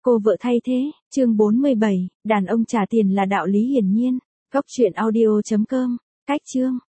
Cô vợ thay thế, chương 47, đàn ông trả tiền là đạo lý hiển nhiên. Góc truyện audio.com, cách chương.